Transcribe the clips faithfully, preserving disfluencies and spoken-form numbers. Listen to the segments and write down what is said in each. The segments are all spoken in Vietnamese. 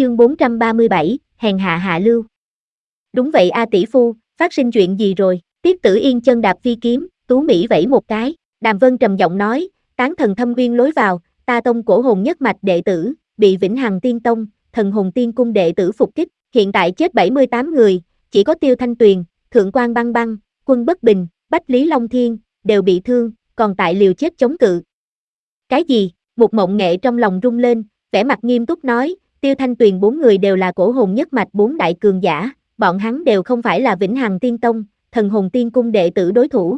Chương bốn trăm ba mươi bảy, hèn hạ hạ lưu. Đúng vậy a tỷ phu, phát sinh chuyện gì rồi? Tiết Tử Yên chân đạp phi kiếm, tú mỹ vẫy một cái, Đàm Vân trầm giọng nói, tán thần thâm uyên lối vào, ta tông cổ hồn nhất mạch đệ tử, bị Vĩnh Hằng Tiên Tông, Thần Hồn Tiên Cung đệ tử phục kích, hiện tại chết bảy mươi tám người, chỉ có Tiêu Thanh Tuyền, Thượng Quan Băng Băng, Quân Bất Bình, Bách Lý Long Thiên, đều bị thương, còn tại liều chết chống cự. Cái gì? Một Mộng Nghệ trong lòng rung lên, vẻ mặt nghiêm túc nói, Tiêu Thanh Tuyền bốn người đều là cổ hồn nhất mạch bốn đại cường giả, bọn hắn đều không phải là Vĩnh Hằng Tiên Tông, Thần Hồn Tiên Cung đệ tử đối thủ.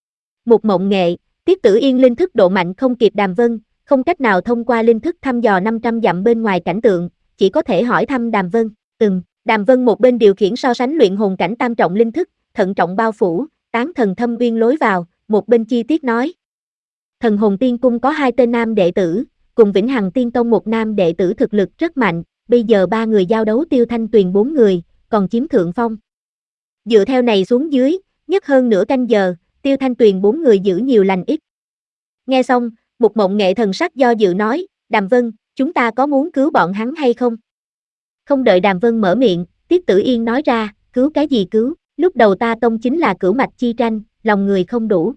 Một Mộng Nghệ, Tiết Tử Yên linh thức độ mạnh không kịp Đàm Vân, không cách nào thông qua linh thức thăm dò năm trăm dặm bên ngoài cảnh tượng, chỉ có thể hỏi thăm Đàm Vân. Ừm, Đàm Vân một bên điều khiển so sánh luyện hồn cảnh tam trọng linh thức, thận trọng bao phủ, tán thần thâm uyên lối vào, một bên chi tiết nói. Thần Hồn Tiên Cung có hai tên nam đệ tử, cùng Vĩnh Hằng Tiên Tông một nam đệ tử thực lực rất mạnh, bây giờ ba người giao đấu Tiêu Thanh Tuyền bốn người, còn chiếm thượng phong. Dựa theo này xuống dưới, nhất hơn nửa canh giờ, Tiêu Thanh Tuyền bốn người giữ nhiều lành ít. Nghe xong, Một Mộng Nghệ thần sắc do dự nói, Đàm Vân, chúng ta có muốn cứu bọn hắn hay không? Không đợi Đàm Vân mở miệng, Tiết Tử Yên nói ra, cứu cái gì cứu, lúc đầu ta tông chính là cửu mạch chi tranh, lòng người không đủ.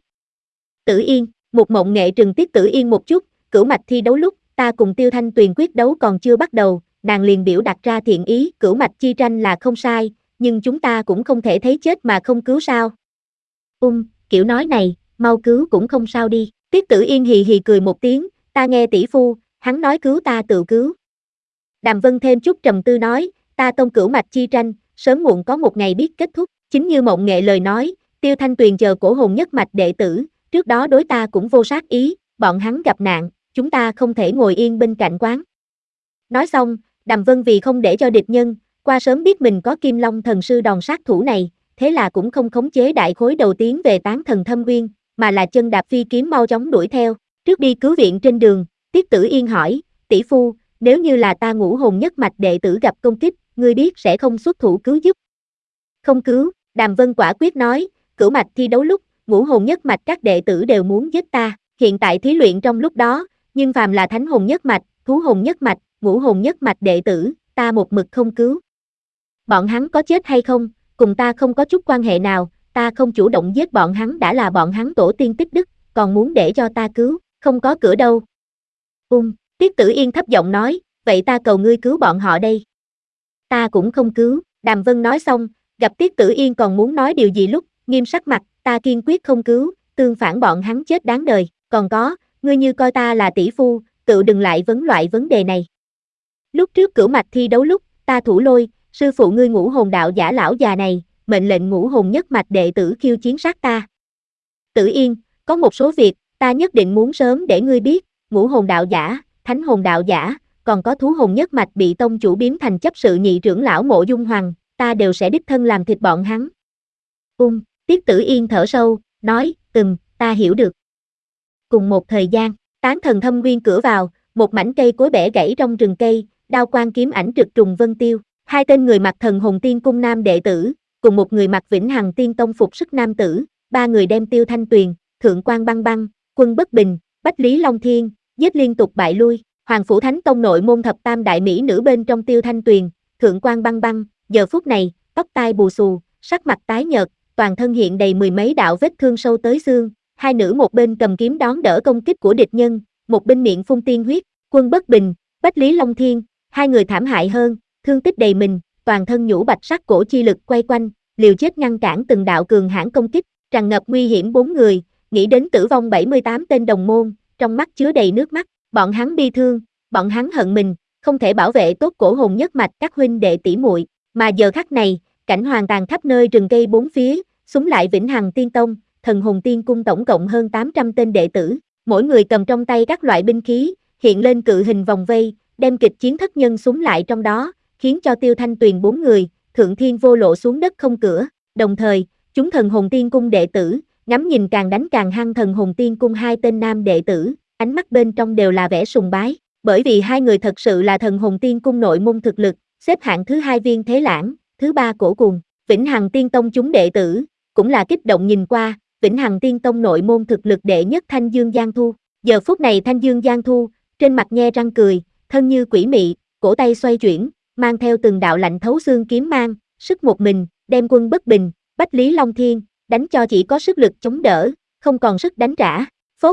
Tử Yên, Một Mộng Nghệ trừng Tiết Tử Yên một chút, cửu mạch thi đấu lúc, ta cùng Tiêu Thanh Tuyền quyết đấu còn chưa bắt đầu, nàng liền biểu đặt ra thiện ý, cửu mạch chi tranh là không sai, nhưng chúng ta cũng không thể thấy chết mà không cứu sao. Um, kiểu nói này, mau cứu cũng không sao đi, Tiết Tử Yên hì hì cười một tiếng, ta nghe tỷ phu, hắn nói cứu ta tự cứu. Đàm Vân thêm chút trầm tư nói, ta tông cửu mạch chi tranh, sớm muộn có một ngày biết kết thúc, chính như Mộng Nghệ lời nói, Tiêu Thanh Tuyền chờ cổ hồn nhất mạch đệ tử, trước đó đối ta cũng vô sát ý, bọn hắn gặp nạn, chúng ta không thể ngồi yên bên cạnh quán. Nói xong, Đàm Vân vì không để cho địch nhân, qua sớm biết mình có Kim Long thần sư đòn sát thủ này, thế là cũng không khống chế đại khối đầu tiến về tán thần thâm uyên, mà là chân đạp phi kiếm mau chóng đuổi theo. Trước đi cứu viện trên đường, Tiết Tử Yên hỏi, tỷ phu, nếu như là ta ngũ hồn nhất mạch đệ tử gặp công kích, ngươi biết sẽ không xuất thủ cứu giúp. Không cứu, Đàm Vân quả quyết nói, cửu mạch thi đấu lúc, ngũ hồn nhất mạch các đệ tử đều muốn giết ta, hiện tại thí luyện trong lúc đó, nhưng phàm là thánh hồn nhất mạch, thú hồn nhất mạch, ngũ hồn nhất mạch đệ tử, ta một mực không cứu. Bọn hắn có chết hay không, cùng ta không có chút quan hệ nào, ta không chủ động giết bọn hắn đã là bọn hắn tổ tiên tích đức, còn muốn để cho ta cứu, không có cửa đâu. Um, Tiết Tử Yên thấp giọng nói, vậy ta cầu ngươi cứu bọn họ đây. Ta cũng không cứu, Đàm Vân nói xong, gặp Tiết Tử Yên còn muốn nói điều gì lúc, nghiêm sắc mặt, ta kiên quyết không cứu, tương phản bọn hắn chết đáng đời, còn có, ngươi như coi ta là tỷ phu, tự đừng lại vấn loại vấn đề này. Lúc trước cửu mạch thi đấu lúc, ta Thủ Lôi, sư phụ ngươi ngũ hồn đạo giả lão già này, mệnh lệnh ngũ hồn nhất mạch đệ tử khiêu chiến sát ta. Tử Yên, có một số việc, ta nhất định muốn sớm để ngươi biết, ngũ hồn đạo giả, thánh hồn đạo giả, còn có thú hồn nhất mạch bị tông chủ biến thành chấp sự nhị trưởng lão Mộ Dung Hoàng, ta đều sẽ đích thân làm thịt bọn hắn. Um, Tiết Tử Yên thở sâu, nói, ừm, ta hiểu được. Cùng một thời gian, tán thần thâm uyên cửa vào, một mảnh cây cối bẻ gãy trong rừng cây, đao quang kiếm ảnh trực trùng vân tiêu, hai tên người mặc Thần Hồn Tiên Cung nam đệ tử, cùng một người mặc Vĩnh Hằng Tiên Tông phục sức nam tử, ba người đem Tiêu Thanh Tuyền, Thượng Quan Băng Băng, Quân Bất Bình, Bách Lý Long Thiên, giết liên tục bại lui. Hoàng Phủ Thánh Tông nội môn thập tam đại mỹ nữ bên trong Tiêu Thanh Tuyền, Thượng Quan Băng Băng, giờ phút này, tóc tai bù xù, sắc mặt tái nhợt, toàn thân hiện đầy mười mấy đạo vết thương sâu tới xương, hai nữ một bên cầm kiếm đón đỡ công kích của địch nhân, một bên miệng phun tiên huyết. Quân Bất Bình, Bách Lý Long Thiên, hai người thảm hại hơn, thương tích đầy mình, toàn thân nhũ bạch sắc cổ chi lực quay quanh, liều chết ngăn cản từng đạo cường hãn công kích, tràn ngập nguy hiểm bốn người, nghĩ đến tử vong bảy mươi tám tên đồng môn, trong mắt chứa đầy nước mắt, bọn hắn bi thương, bọn hắn hận mình, không thể bảo vệ tốt cổ hồn nhất mạch các huynh đệ tỷ muội, mà giờ khắc này, cảnh hoàng tàn khắp nơi rừng cây bốn phía, xúm lại Vĩnh Hằng Tiên Tông, Thần Hồn Tiên Cung tổng cộng hơn tám trăm tên đệ tử, mỗi người cầm trong tay các loại binh khí, hiện lên cự hình vòng vây, đem kịch chiến thất nhân xúm lại trong đó, khiến cho Tiêu Thanh Tuyền bốn người, Thượng Thiên Vô Lộ xuống đất không cửa, đồng thời, chúng Thần Hồn Tiên Cung đệ tử, ngắm nhìn càng đánh càng hăng Thần Hồn Tiên Cung hai tên nam đệ tử, ánh mắt bên trong đều là vẻ sùng bái, bởi vì hai người thật sự là Thần Hồn Tiên Cung nội môn thực lực, xếp hạng thứ hai Viên Thế Lãng, thứ ba Cổ Cuồng, Vĩnh Hằng Tiên Tông chúng đệ tử, cũng là kích động nhìn qua, Vĩnh Hằng Tiên Tông nội môn thực lực đệ nhất Thanh Dương Giang Thu, giờ phút này Thanh Dương Giang Thu, trên mặt nhe răng cười, thân như quỷ mị, cổ tay xoay chuyển, mang theo từng đạo lạnh thấu xương kiếm mang, sức một mình, đem Quân Bất Bình, Bách Lý Long Thiên, đánh cho chỉ có sức lực chống đỡ, không còn sức đánh trả. Phốt.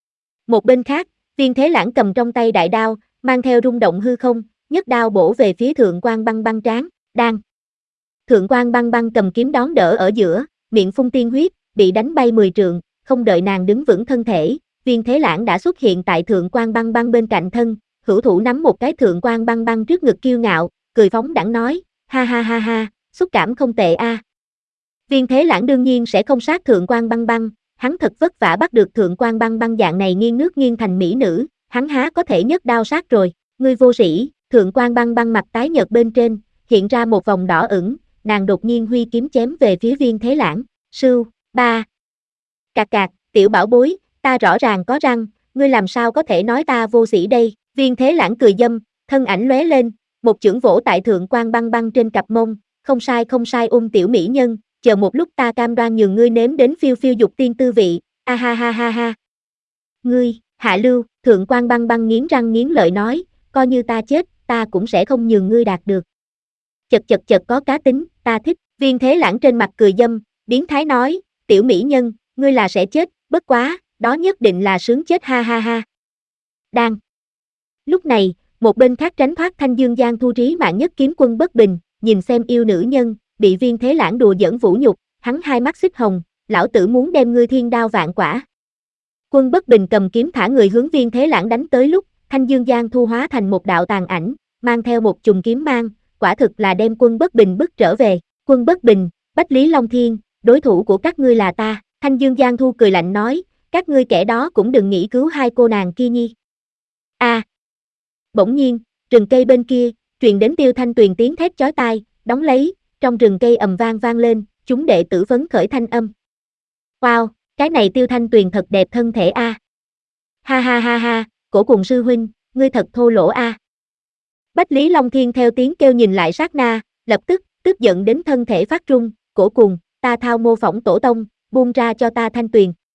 Một bên khác, Viên Thế Lãng cầm trong tay đại đao, mang theo rung động hư không, nhấc đao bổ về phía Thượng Quan Băng Băng trán, đang. Thượng Quan Băng Băng cầm kiếm đón đỡ ở giữa, miệng phun tiên huyết, bị đánh bay mười trượng, không đợi nàng đứng vững thân thể, Viên Thế Lãng đã xuất hiện tại Thượng Quan Băng Băng bên cạnh thân, hữu thủ nắm một cái Thượng Quan Băng Băng trước ngực kiêu ngạo, cười phóng đãng nói, ha ha ha ha, xúc cảm không tệ a. À. Viên Thế Lãng đương nhiên sẽ không sát Thượng Quan Băng Băng, hắn thật vất vả bắt được Thượng Quan Băng Băng dạng này nghiêng nước nghiêng thành mỹ nữ, hắn há có thể nhấc đao sát rồi, ngươi vô sĩ. Thượng Quan Băng Băng mặt tái nhợt bên trên, hiện ra một vòng đỏ ửng, nàng đột nhiên huy kiếm chém về phía Viên Thế Lãng, sưu, ba. Cạc cạc, tiểu bảo bối, ta rõ ràng có răng, ngươi làm sao có thể nói ta vô sĩ đây, Viên Thế Lãng cười dâm, thân ảnh lóe lên, một chưởng vỗ tại Thượng Quan Băng Băng trên cặp mông, không sai không sai ung tiểu mỹ nhân, chờ một lúc ta cam đoan nhường ngươi nếm đến phiêu phiêu dục tiên tư vị, a ha ha ha ha. Ngươi, hạ lưu, Thượng Quan Băng Băng nghiến răng nghiến lợi nói, coi như ta chết, ta cũng sẽ không nhường ngươi đạt được. Chật chật chật có cá tính, ta thích, Viên Thế Lãng trên mặt cười dâm, biến thái nói, tiểu mỹ nhân, ngươi là sẽ chết, bất quá, đó nhất định là sướng chết ha ha ha. Đang. Lúc này, một bên khác tránh thoát Thanh Dương Giang Thu Trí Mạng Nhất kiếm Quân Bất Bình, nhìn xem yêu nữ nhân, bị Viên Thế Lãng đùa giỡn vũ nhục, hắn hai mắt xích hồng, lão tử muốn đem ngươi thiên đao vạn quả. Quân Bất Bình cầm kiếm thả người hướng Viên Thế Lãng đánh tới lúc, Thanh Dương Giang Thu hóa thành một đạo tàn ảnh, mang theo một chùm kiếm mang, quả thực là đem Quân Bất Bình bức trở về. Quân Bất Bình, Bách Lý Long Thiên, đối thủ của các ngươi là ta. Thanh Dương Giang Thu cười lạnh nói, các ngươi kẻ đó cũng đừng nghĩ cứu hai cô nàng kia nhi. A. À. Bỗng nhiên, rừng cây bên kia, truyền đến Tiêu Thanh Tuyền tiếng thét chói tai, đóng lấy, trong rừng cây ầm vang vang lên, chúng đệ tử phấn khởi thanh âm. Wow, cái này Tiêu Thanh Tuyền thật đẹp thân thể a. À. Ha ha ha ha, Cổ Cùng sư huynh, ngươi thật thô lỗ a. À. Bách Lý Long Thiên theo tiếng kêu nhìn lại sát na, lập tức, tức giận đến thân thể phát run, Cổ Cùng, ta thao mô phỏng tổ tông, buông ra cho ta Thanh Tuyền.